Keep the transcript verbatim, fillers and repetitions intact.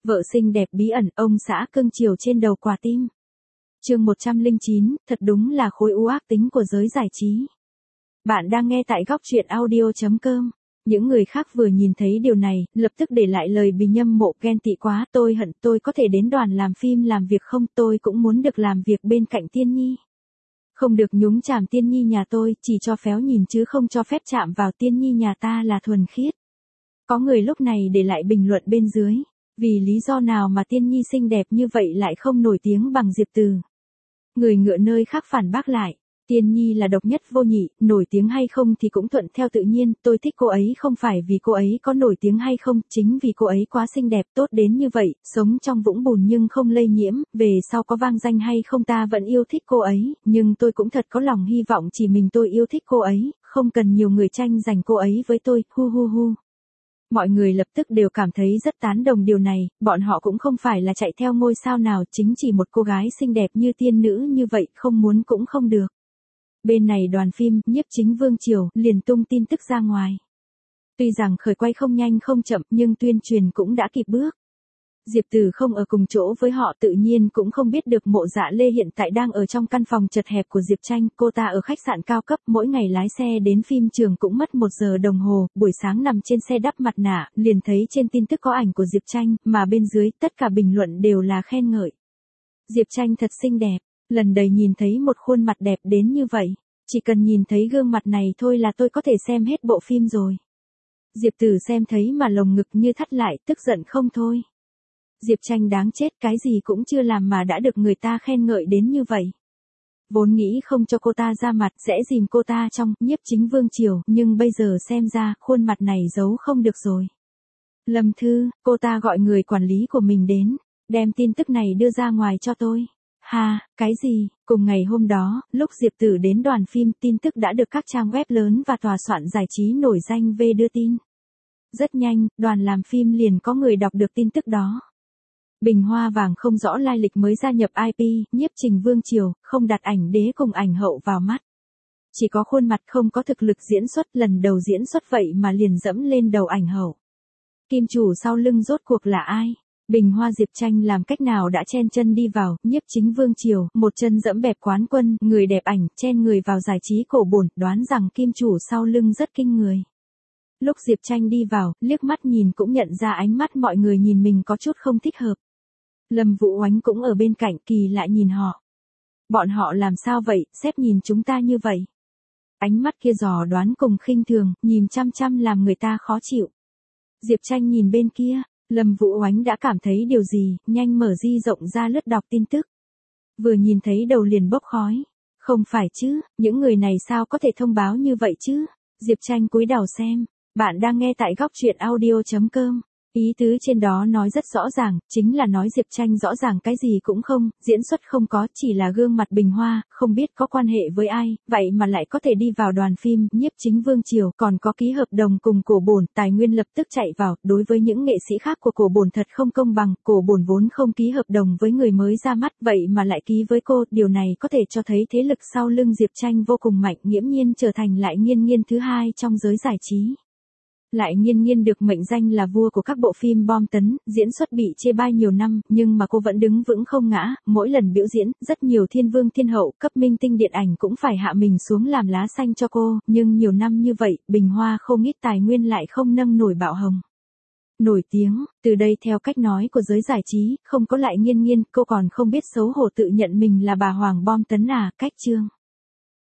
Vợ xinh đẹp bí ẩn, ông xã cưng chiều trên đầu quả tim. Chương một trăm lẻ chín, thật đúng là khối u ác tính của giới giải trí. Bạn đang nghe tại góc truyện audio chấm com. Những người khác vừa nhìn thấy điều này, lập tức để lại lời bình nhâm mộ, ghen tị quá, tôi hận tôi có thể đến đoàn làm phim làm việc không, tôi cũng muốn được làm việc bên cạnh Tiên Nhi. Không được nhúng chàm Tiên Nhi nhà tôi, chỉ cho phéo nhìn chứ không cho phép chạm vào Tiên Nhi nhà ta là thuần khiết. Có người lúc này để lại bình luận bên dưới. Vì lý do nào mà Tiên Nhi xinh đẹp như vậy lại không nổi tiếng bằng Diệp Từ? Người ngựa nơi khác phản bác lại. Tiên Nhi là độc nhất vô nhị, nổi tiếng hay không thì cũng thuận theo tự nhiên, tôi thích cô ấy không phải vì cô ấy có nổi tiếng hay không, chính vì cô ấy quá xinh đẹp tốt đến như vậy, sống trong vũng bùn nhưng không lây nhiễm, về sau có vang danh hay không ta vẫn yêu thích cô ấy, nhưng tôi cũng thật có lòng hy vọng chỉ mình tôi yêu thích cô ấy, không cần nhiều người tranh giành cô ấy với tôi, hu hu hu. Mọi người lập tức đều cảm thấy rất tán đồng điều này, bọn họ cũng không phải là chạy theo ngôi sao nào, chính chỉ một cô gái xinh đẹp như tiên nữ như vậy, không muốn cũng không được. Bên này đoàn phim, Nhiếp Chính Vương Triều, liền tung tin tức ra ngoài. Tuy rằng khởi quay không nhanh không chậm, nhưng tuyên truyền cũng đã kịp bước. Diệp Từ không ở cùng chỗ với họ tự nhiên cũng không biết được Mộ Dạ Lê hiện tại đang ở trong căn phòng chật hẹp của Diệp Tranh, cô ta ở khách sạn cao cấp, mỗi ngày lái xe đến phim trường cũng mất một giờ đồng hồ, buổi sáng nằm trên xe đắp mặt nạ, liền thấy trên tin tức có ảnh của Diệp Tranh, mà bên dưới, tất cả bình luận đều là khen ngợi. Diệp Tranh thật xinh đẹp, lần đầy nhìn thấy một khuôn mặt đẹp đến như vậy, chỉ cần nhìn thấy gương mặt này thôi là tôi có thể xem hết bộ phim rồi. Diệp Từ xem thấy mà lồng ngực như thắt lại, tức giận không thôi. Diệp Tranh đáng chết, cái gì cũng chưa làm mà đã được người ta khen ngợi đến như vậy. Vốn nghĩ không cho cô ta ra mặt, sẽ dìm cô ta trong Nhiếp Chính Vương Triều, nhưng bây giờ xem ra, khuôn mặt này giấu không được rồi. Lâm Thư, cô ta gọi người quản lý của mình đến, đem tin tức này đưa ra ngoài cho tôi. Ha, cái gì? Cùng ngày hôm đó, lúc Diệp Tử đến đoàn phim, tin tức đã được các trang web lớn và tòa soạn giải trí nổi danh về đưa tin. Rất nhanh, đoàn làm phim liền có người đọc được tin tức đó. Bình hoa vàng không rõ lai lịch mới gia nhập i pê, Nhiếp Trình Vương Triều, không đặt ảnh đế cùng ảnh hậu vào mắt. Chỉ có khuôn mặt không có thực lực diễn xuất, lần đầu diễn xuất vậy mà liền dẫm lên đầu ảnh hậu. Kim chủ sau lưng rốt cuộc là ai? Bình hoa Diệp Tranh làm cách nào đã chen chân đi vào, Nhiếp Chính Vương Triều, một chân dẫm bẹp quán quân, người đẹp ảnh, chen người vào giải trí cổ bổn, đoán rằng kim chủ sau lưng rất kinh người. Lúc Diệp Tranh đi vào, liếc mắt nhìn cũng nhận ra ánh mắt mọi người nhìn mình có chút không thích hợp. Lâm Vũ Oánh cũng ở bên cạnh, kỳ lạ nhìn họ. Bọn họ làm sao vậy, sếp nhìn chúng ta như vậy. Ánh mắt kia dò đoán cùng khinh thường, nhìn chăm chăm làm người ta khó chịu. Diệp Tranh nhìn bên kia, Lâm Vũ Oánh đã cảm thấy điều gì, nhanh mở di rộng ra lướt đọc tin tức. Vừa nhìn thấy đầu liền bốc khói. Không phải chứ, những người này sao có thể thông báo như vậy chứ? Diệp Tranh cúi đầu xem. Bạn đang nghe tại góc truyện audio chấm com. Ý tứ trên đó nói rất rõ ràng, chính là nói Diệp Tranh rõ ràng cái gì cũng không, diễn xuất không có, chỉ là gương mặt bình hoa, không biết có quan hệ với ai, vậy mà lại có thể đi vào đoàn phim, Nhiếp Chính Vương Triều, còn có ký hợp đồng cùng cổ bổn, tài nguyên lập tức chạy vào, đối với những nghệ sĩ khác của cổ bổn thật không công bằng, cổ bổn vốn không ký hợp đồng với người mới ra mắt, vậy mà lại ký với cô, điều này có thể cho thấy thế lực sau lưng Diệp Tranh vô cùng mạnh, nghiễm nhiên trở thành lại Nghiên Nghiên thứ hai trong giới giải trí. Lại Nghiên Nghiên được mệnh danh là vua của các bộ phim bom tấn, diễn xuất bị chê bai nhiều năm, nhưng mà cô vẫn đứng vững không ngã, mỗi lần biểu diễn, rất nhiều thiên vương thiên hậu, cấp minh tinh điện ảnh cũng phải hạ mình xuống làm lá xanh cho cô, nhưng nhiều năm như vậy, bình hoa không ít tài nguyên lại không nâng nổi bạo hồng. Nổi tiếng, từ đây theo cách nói của giới giải trí, không có Lại Nghiên Nghiên, cô còn không biết xấu hổ tự nhận mình là bà hoàng bom tấn à, cách chương.